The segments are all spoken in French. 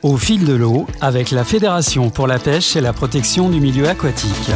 Au fil de l'eau, avec la Fédération pour la pêche et la protection du milieu aquatique.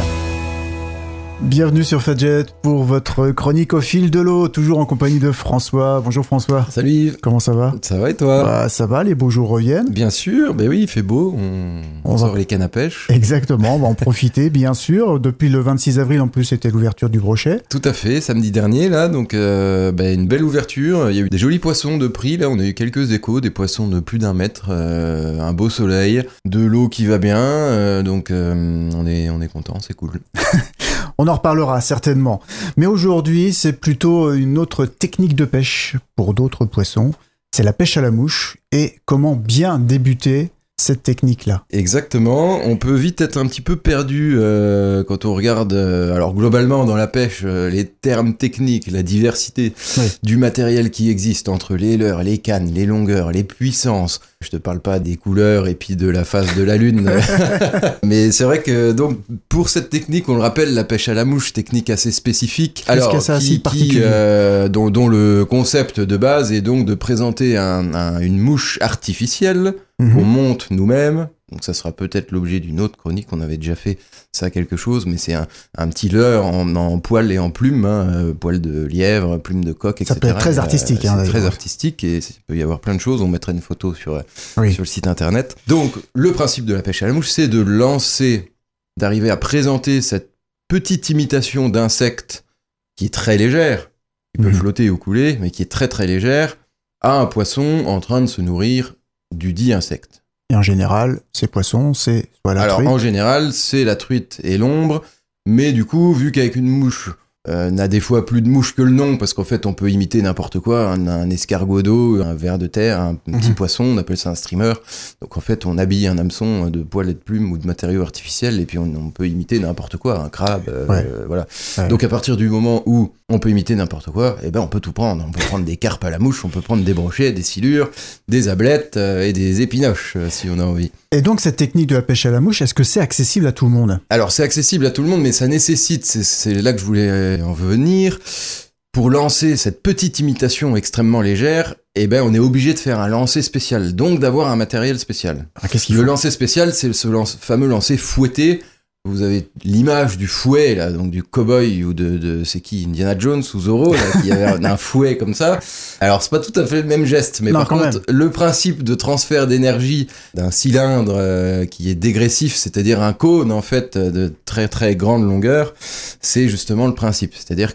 Bienvenue sur Fadjet pour votre chronique au fil de l'eau, toujours en compagnie de François. Bonjour François. Salut Yves. Comment ça va ? Ça va et toi ? Ça va, les beaux jours reviennent. Bien sûr, oui, il fait beau, on sort les cannes à pêche. Exactement, on va en profiter bien sûr. Depuis le 26 avril en plus, c'était l'ouverture du brochet. Tout à fait, samedi dernier là, donc une belle ouverture. Il y a eu des jolis poissons de prix, là on a eu quelques échos, des poissons de plus d'1 mètre, un beau soleil, de l'eau qui va bien, donc on est content, c'est cool. On en reparlera certainement. Mais aujourd'hui, c'est plutôt une autre technique de pêche pour d'autres poissons. C'est la pêche à la mouche et comment bien débuter cette technique-là. Exactement, on peut vite être un petit peu perdu quand on regarde, alors globalement dans la pêche, les termes techniques, la diversité du matériel qui existe entre les leurres, les cannes, les longueurs, les puissances. Je te parle pas des couleurs et puis de la phase de la lune. Mais c'est vrai que donc pour cette technique, on le rappelle, la pêche à la mouche, technique assez spécifique. Alors, qu'est-ce qu'il y a particulier dont le concept de base est donc de présenter une mouche artificielle qu'on monte nous-mêmes. Donc ça sera peut-être l'objet d'une autre chronique, on avait déjà fait ça quelque chose, mais c'est un petit leurre en poils et en plumes, poils de lièvre, plumes de coq, etc. Ça peut être très artistique. C'est très artistique et il peut y avoir plein de choses, on mettrait une photo sur le site internet. Donc le principe de la pêche à la mouche, c'est d'arriver à présenter cette petite imitation d'insecte qui est très légère, qui peut flotter ou couler, mais qui est très très légère, à un poisson en train de se nourrir du dit insecte. Et en général, ces poissons, c'est soit la truite. Alors, en général, c'est la truite et l'ombre. Mais du coup, vu qu'avec une mouche, n'a des fois plus de mouche que le nom, parce qu'en fait, on peut imiter n'importe quoi, un escargot d'eau, un ver de terre, un petit poisson, on appelle ça un streamer. Donc, en fait, on habille un hameçon de poils et de plumes ou de matériaux artificiels, et puis on peut imiter n'importe quoi, un crabe, voilà. Ouais. Donc, à partir du moment où on peut imiter n'importe quoi, on peut tout prendre. On peut prendre des carpes à la mouche, on peut prendre des brochets, des silures, des ablettes et des épinoches, si on a envie. Et donc, cette technique de la pêche à la mouche, est-ce que c'est accessible à tout le monde ? Alors, c'est accessible à tout le monde, mais ça nécessite, c'est là que je voulais en venir, pour lancer cette petite imitation extrêmement légère, on est obligé de faire un lancer spécial, donc d'avoir un matériel spécial. Le lancer spécial, c'est ce fameux lancer fouetté. Vous avez l'image du fouet, là, donc du cow-boy ou de c'est qui, Indiana Jones ou Zorro, là, qui avait un fouet comme ça. Alors, c'est pas tout à fait le même geste, mais par contre, le principe de transfert d'énergie d'un cylindre qui est dégressif, c'est-à-dire un cône, en fait, de très très grande longueur, c'est justement le principe. C'est-à-dire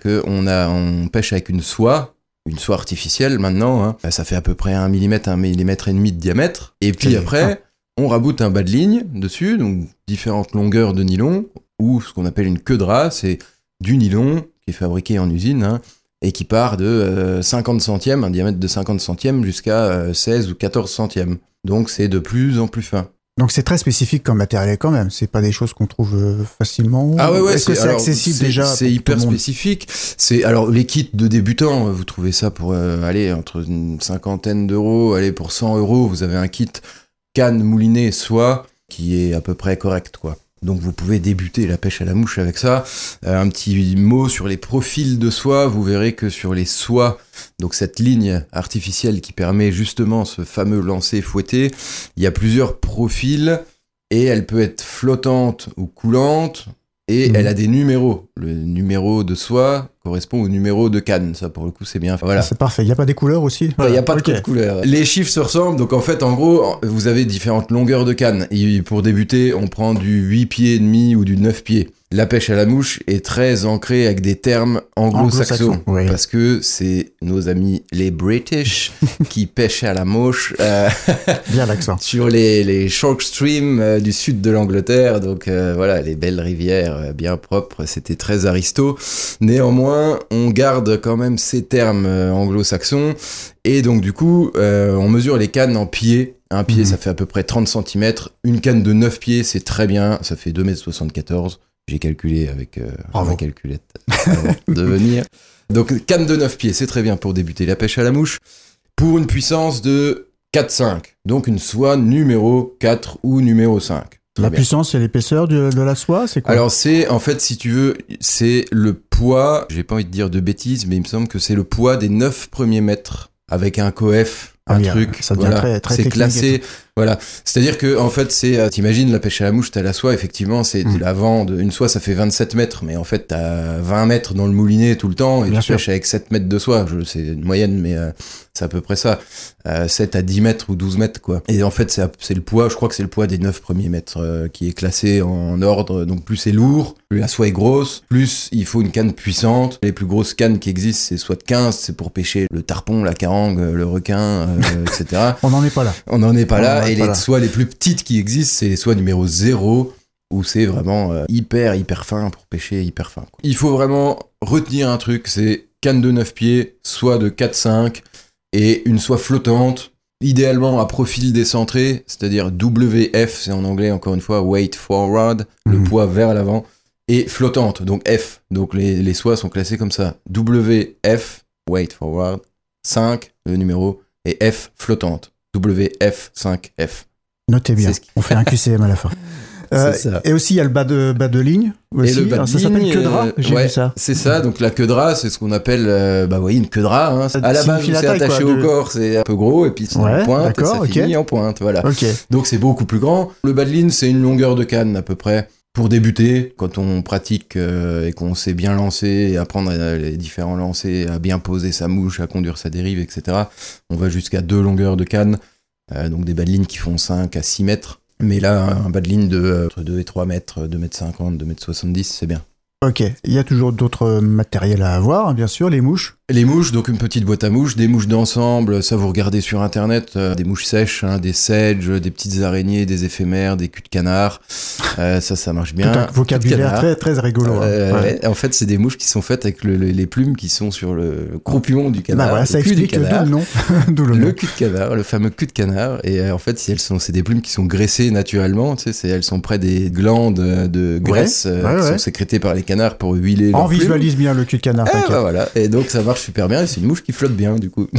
on pêche avec une soie artificielle maintenant, ça fait à peu près 1 mm, 1,5 mm de diamètre. Et puis après, on raboute un bas de ligne dessus, donc différentes longueurs de nylon, ou ce qu'on appelle une queue de rat, c'est du nylon qui est fabriqué en usine, et qui part de 50 centièmes, un diamètre de 50 centièmes, jusqu'à 16 ou 14 centièmes. Donc c'est de plus en plus fin. Donc c'est très spécifique comme matériel quand même, c'est pas des choses qu'on trouve facilement. Ah ouais, est-ce que c'est accessible déjà? C'est hyper spécifique. Alors les kits de débutants, vous trouvez ça pour entre une cinquantaine d'euros, pour 100 euros, vous avez un kit canne moulinée soie qui est à peu près correct, quoi. Donc vous pouvez débuter la pêche à la mouche avec ça. Un petit mot sur les profils de soie, vous verrez que sur les soies, donc cette ligne artificielle qui permet justement ce fameux lancer fouetté, il y a plusieurs profils et elle peut être flottante ou coulante et elle a des numéros. Le numéro de soie correspond au numéro de canne, ça pour le coup c'est bien. Voilà. C'est parfait, il n'y a pas des couleurs aussi ? Il n'y a pas de code couleur. Les chiffres se ressemblent, donc en fait en gros vous avez différentes longueurs de canne. Et pour débuter on prend du 8 pieds et demi ou du 9 pieds. La pêche à la mouche est très ancrée avec des termes anglo-saxons, parce que c'est nos amis les British qui pêchent à la mouche bien l'accent. Sur les shark streams du sud de l'Angleterre, donc les belles rivières bien propres, c'était très aristo. Néanmoins, on garde quand même ces termes anglo-saxons, et donc du coup, on mesure les cannes en pieds. Un pied, ça fait à peu près 30 cm. Une canne de 9 pieds, c'est très bien, ça fait 2,74 m. J'ai calculé avec ma calculette avant de venir. Donc, canne de 9 pieds, c'est très bien pour débuter la pêche à la mouche. Pour une puissance de 4,5. Donc, une soie numéro 4 ou numéro 5. La puissance, c'est l'épaisseur de la soie, c'est quoi ? Alors, c'est, en fait, si tu veux, c'est le poids, j'ai pas envie de dire de bêtises, mais il me semble que c'est le poids des 9 premiers mètres avec un coef, truc. Ça devient très c'est classé. Voilà. C'est-à-dire que, en fait, t'imagines la pêche à la mouche, t'as la soie, effectivement, c'est de l'avant, une soie, ça fait 27 mètres, mais en fait, t'as 20 mètres dans le moulinet tout le temps, et tu pêches avec 7 mètres de soie. C'est une moyenne, mais c'est à peu près ça. 7 à 10 mètres ou 12 mètres, quoi. Et en fait, c'est le poids, je crois que c'est le poids des 9 premiers mètres qui est classé en ordre. Donc, plus c'est lourd, plus la soie est grosse, plus il faut une canne puissante. Les plus grosses cannes qui existent, c'est soit de 15, c'est pour pêcher le tarpon, la carangue, le requin, etc. On n'en est pas là. On n'en est pas là. Et les soies les plus petites qui existent, c'est les soies numéro 0, où c'est vraiment hyper fin pour pêcher hyper fin, quoi. Il faut vraiment retenir un truc, c'est canne de 9 pieds, soie de 4-5 et une soie flottante, idéalement à profil décentré, c'est-à-dire WF, c'est en anglais encore une fois, weight forward, le poids vers l'avant, et flottante, donc F. Donc les soies sont classées comme ça. WF, weight forward, 5, le numéro, et F, flottante. WF5F. Notez bien, on fait un QCM à la fin. Et aussi, il y a le bas de ligne. Aussi. Et le bas de ça ligne, s'appelle queue drap, j'ai vu ça. C'est ça, donc la queue drap, c'est ce qu'on appelle une queue drap. Hein. À la base, c'est attaché au corps, c'est un peu gros, et puis c'est en pointe, et ça finit en pointe. Voilà. Donc c'est beaucoup plus grand. Le bas de ligne, c'est une longueur de canne à peu près. Pour débuter, quand on pratique et qu'on sait bien lancer, et apprendre les différents lancers, à bien poser sa mouche, à conduire sa dérive, etc., on va jusqu'à 2 longueurs de canne, donc des bas de ligne qui font 5 à 6 mètres. Mais là, un bas de ligne entre 2 et 3 mètres, 2 mètres 50, 2 mètres 70, c'est bien. Ok, il y a toujours d'autres matériels à avoir, bien sûr, les mouches. Les mouches, donc une petite boîte à mouches, des mouches d'ensemble, ça vous regardez sur internet, des mouches sèches, des sedges, des petites araignées, des éphémères, des culs de canard, ça marche bien. Tout un vocabulaire très, très rigolo. En fait, c'est des mouches qui sont faites avec les plumes qui sont sur le croupion du canard. Voilà, ça explique d'où le nom. Le cul de canard, le fameux cul de canard. Et en fait, c'est des plumes qui sont graissées naturellement, tu sais, elles sont près des glandes de graisse qui sont sécrétées par les canards pour huiler leurs plumes. On visualise bien le cul de canard. Voilà. Et donc, ça marche super bien, et c'est une mouche qui flotte bien du coup.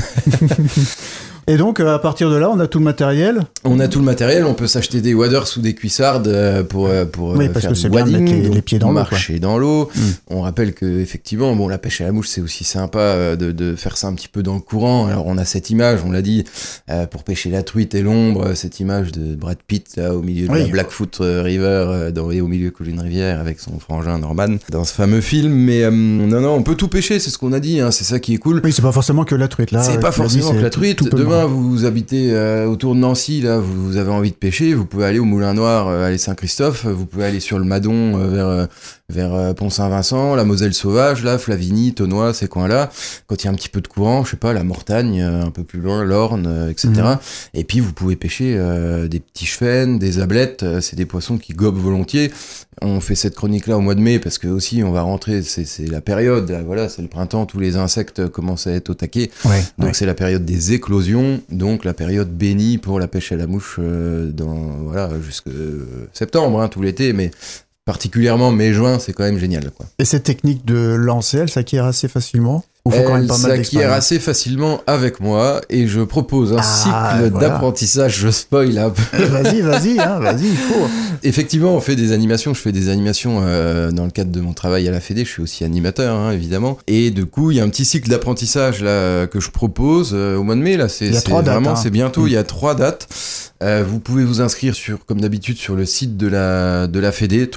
Et donc à partir de là, on a tout le matériel. On a tout le matériel, on peut s'acheter des waders ou des cuissardes pour parce faire que c'est du wading, bien de mettre les pieds dans l'eau, marcher dans l'eau. On rappelle que effectivement, la pêche à la mouche, c'est aussi sympa de faire ça un petit peu dans le courant. Alors on a cette image, on l'a dit, pour pêcher la truite et l'ombre, cette image de Brad Pitt là, au milieu de la Blackfoot River, et au milieu d'une rivière avec son frangin Norman dans ce fameux film. Mais non, on peut tout pêcher, c'est ce qu'on a dit, hein, c'est ça qui est cool. Oui, c'est pas forcément que la truite là. C'est pas forcément que la truite. Demain, vous habitez autour de Nancy, là, vous avez envie de pêcher, vous pouvez aller au Moulin Noir, aller Saint-Christophe, vous pouvez aller sur le Madon vers Pont-Saint-Vincent, la Moselle sauvage, là, Flavigny, Tonois, ces coins-là. Quand il y a un petit peu de courant, je sais pas, la Mortagne, un peu plus loin, l'Orne, etc. Et puis vous pouvez pêcher des petits chevens, des ablettes, c'est des poissons qui gobent volontiers. On fait cette chronique-là au mois de mai parce que aussi on va rentrer, c'est la période, là, voilà, c'est le printemps, tous les insectes commencent à être au taquet. Donc c'est la période des éclosions, donc la période bénie pour la pêche à la mouche jusqu'à septembre, hein, tout l'été, mais particulièrement mai-juin, c'est quand même génial, quoi. Et cette technique de lancer, elle s'acquiert assez facilement? Elle s'acquiert assez facilement avec moi et je propose un cycle d'apprentissage, je spoil un peu. Vas-y, il faut. Effectivement, je fais des animations dans le cadre de mon travail à la Fédé, je suis aussi animateur, hein, évidemment. Et du coup, il y a un petit cycle d'apprentissage là que je propose au mois de mai, là, c'est bientôt, il y a 3 dates. Vous pouvez vous inscrire comme d'habitude sur le site de la Fédé,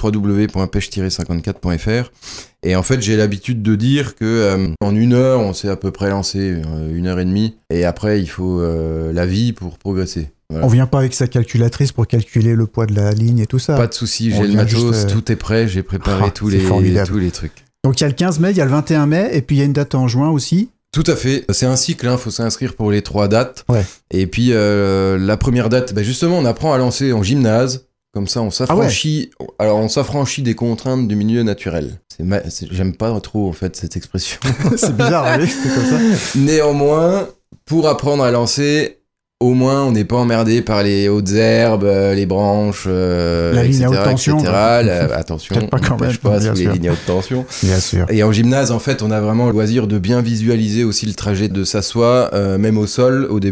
www.pêche-54.fr. Et en fait, j'ai l'habitude de dire que en 1 heure, on sait à peu près lancer 1 heure et demie. Et après, il faut la vie pour progresser. Voilà. On vient pas avec sa calculatrice pour calculer le poids de la ligne et tout ça. Pas de souci, j'ai le matos, tout est prêt, j'ai préparé tous les trucs. Donc il y a le 15 mai, il y a le 21 mai, et puis il y a une date en juin aussi. Tout à fait, c'est un cycle, hein, faut s'inscrire pour les 3 dates. Ouais. Et puis la première date, justement, on apprend à lancer en gymnase. Comme ça, on s'affranchit. Alors, on s'affranchit des contraintes du milieu naturel. J'aime pas trop en fait cette expression. C'est bizarre, oui, c'est comme ça. Néanmoins, pour apprendre à lancer, au moins, on n'est pas emmerdé par les hautes herbes, les branches, la ligne à haute tension. Attention, on ne pêche pas sous les lignes à haute tension. Bien sûr. Et en gymnase, en fait, on a vraiment le loisir de bien visualiser aussi le trajet de sa soie, même au sol, au début.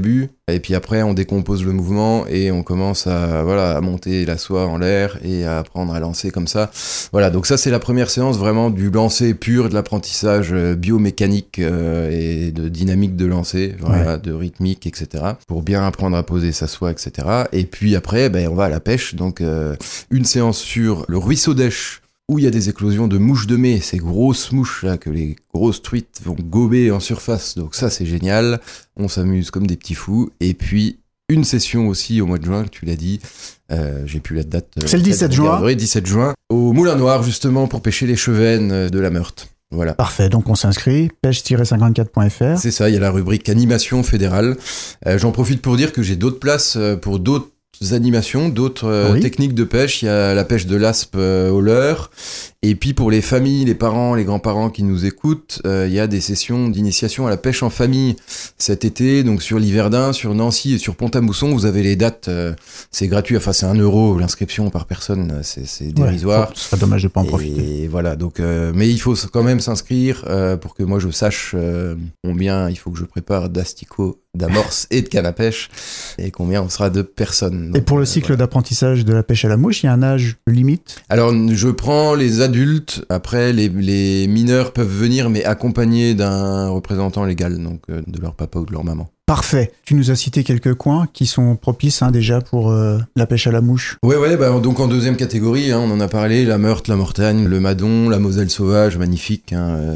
Et puis après, on décompose le mouvement et on commence à monter la soie en l'air et à apprendre à lancer comme ça. Voilà, donc ça, c'est la première séance vraiment du lancer pur, de l'apprentissage biomécanique et de dynamique de lancer, voilà, de rythmique, etc. Pour bien apprendre à poser sa soie, etc. Et puis après, on va à la pêche. Donc, une séance sur le ruisseau d'Esch, où il y a des éclosions de mouches de mai, ces grosses mouches là que les grosses truites vont gober en surface. Donc ça, c'est génial. On s'amuse comme des petits fous. Et puis, une session aussi au mois de juin, tu l'as dit. J'ai plus la date. C'est le 17 juin. Oui, 17 juin. Au Moulin Noir, justement, pour pêcher les chevennes de la Meurthe. Voilà. Parfait, donc on s'inscrit, pêche-54.fr. C'est ça, il y a la rubrique animation fédérale. J'en profite pour dire que j'ai d'autres places pour d'autres animations, d'autres techniques de pêche. Il y a la pêche de l'aspe au leurre. Et puis pour les familles, les parents, les grands-parents qui nous écoutent, il y a des sessions d'initiation à la pêche en famille cet été. Donc sur l'Yverdun, sur Nancy et sur Pont-à-Mousson, vous avez les dates. C'est gratuit, enfin c'est 1 € l'inscription par personne, c'est dérisoire. Ce serait dommage de pas en profiter. Et voilà, donc mais il faut quand même s'inscrire pour que moi je sache combien il faut que je prépare d'asticots, d'amorces et de canne à pêche et combien on sera de personnes. Donc, et pour le cycle d'apprentissage de la pêche à la mouche, il y a un âge limite? Alors je prends les adultes, après les mineurs peuvent venir mais accompagnés d'un représentant légal, donc de leur papa ou de leur maman. Parfait. Tu nous as cité quelques coins qui sont propices déjà pour la pêche à la mouche. Ouais, donc en deuxième catégorie, on en a parlé, la Meurthe, la Mortagne, le Madon, la Moselle sauvage, magnifique,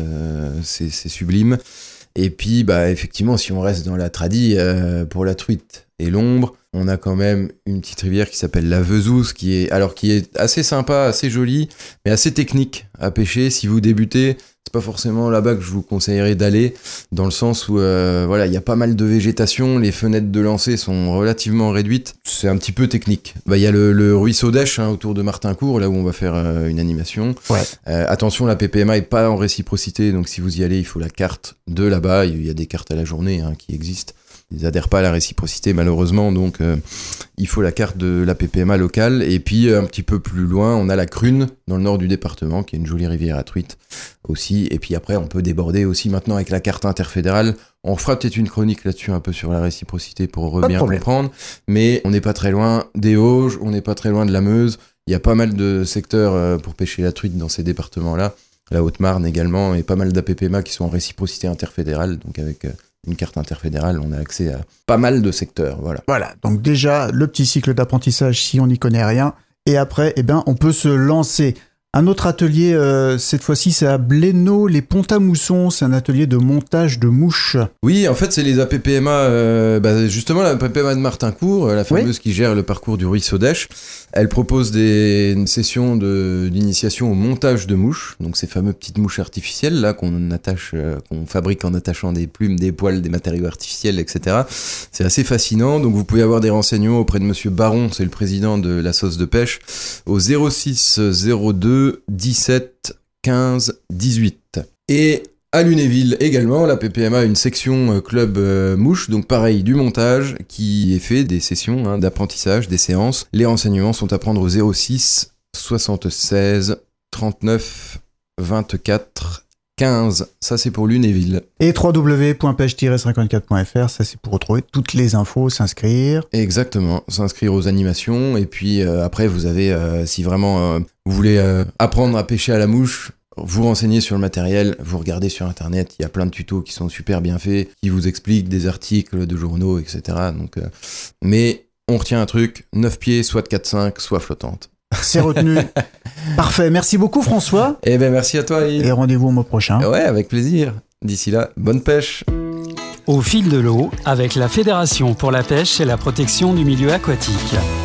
c'est sublime. Et puis, effectivement, si on reste dans la tradie, pour la truite et l'ombre, on a quand même une petite rivière qui s'appelle la Vezouze, qui est assez sympa, assez jolie, mais assez technique à pêcher. Si vous débutez, c'est pas forcément là-bas que je vous conseillerais d'aller, dans le sens où, il y a pas mal de végétation, les fenêtres de lancer sont relativement réduites, c'est un petit peu technique. Il y a le ruisseau d'Esch, autour de Martincourt, là où on va faire une animation. Ouais. Attention, la PPMA est pas en réciprocité, donc si vous y allez, il faut la carte de là-bas. Il y a des cartes à la journée qui existent. Ils adhèrent pas à la réciprocité malheureusement, donc il faut la carte de la PPMA locale. Et puis un petit peu plus loin, on a la Crune dans le nord du département, qui est une jolie rivière à truite aussi. Et puis après, on peut déborder aussi maintenant avec la carte interfédérale. On fera peut-être une chronique là-dessus un peu sur la réciprocité pour bien comprendre. Mais on n'est pas très loin des Auges, on n'est pas très loin de la Meuse. Il y a pas mal de secteurs pour pêcher la truite dans ces départements-là. La Haute-Marne également, et pas mal d'APPMA qui sont en réciprocité interfédérale, donc avec une carte interfédérale, on a accès à pas mal de secteurs, voilà. Voilà, donc déjà, le petit cycle d'apprentissage si on n'y connaît rien, et après, on peut se lancer. Un autre atelier, cette fois-ci, c'est à Blénaud, les Pont-à-Mousson, c'est un atelier de montage de mouches. Oui, en fait, c'est les APPMA, justement la APPMA de Martincourt, la fameuse qui gère le parcours du ruisseau d'Esch. Elle propose une session d'initiation au montage de mouches, donc ces fameuses petites mouches artificielles là qu'on fabrique en attachant des plumes, des poils, des matériaux artificiels, etc. C'est assez fascinant, donc vous pouvez avoir des renseignements auprès de Monsieur Baron, c'est le président de la sauce de pêche, au 06 02 17 15 18. Et à Lunéville également, la PPMA a une section club mouche, donc pareil, du montage, qui est fait des sessions d'apprentissage, des séances. Les renseignements sont à prendre au 06 76 39 24 15. Ça, c'est pour Lunéville. Et www.pêche-54.fr, ça, c'est pour retrouver toutes les infos, s'inscrire. Exactement, s'inscrire aux animations. Et puis après, vous avez, si vraiment vous voulez apprendre à pêcher à la mouche, vous renseignez sur le matériel, vous regardez sur internet, il y a plein de tutos qui sont super bien faits, qui vous expliquent des articles de journaux, etc. Donc, mais on retient un truc, 9 pieds, soit de 4-5, soit flottante. C'est retenu. Parfait, merci beaucoup François. Eh ben merci à toi Yves. Et rendez-vous au mois prochain. Ouais, avec plaisir. D'ici là, bonne pêche. Au fil de l'eau, avec la Fédération pour la pêche et la protection du milieu aquatique.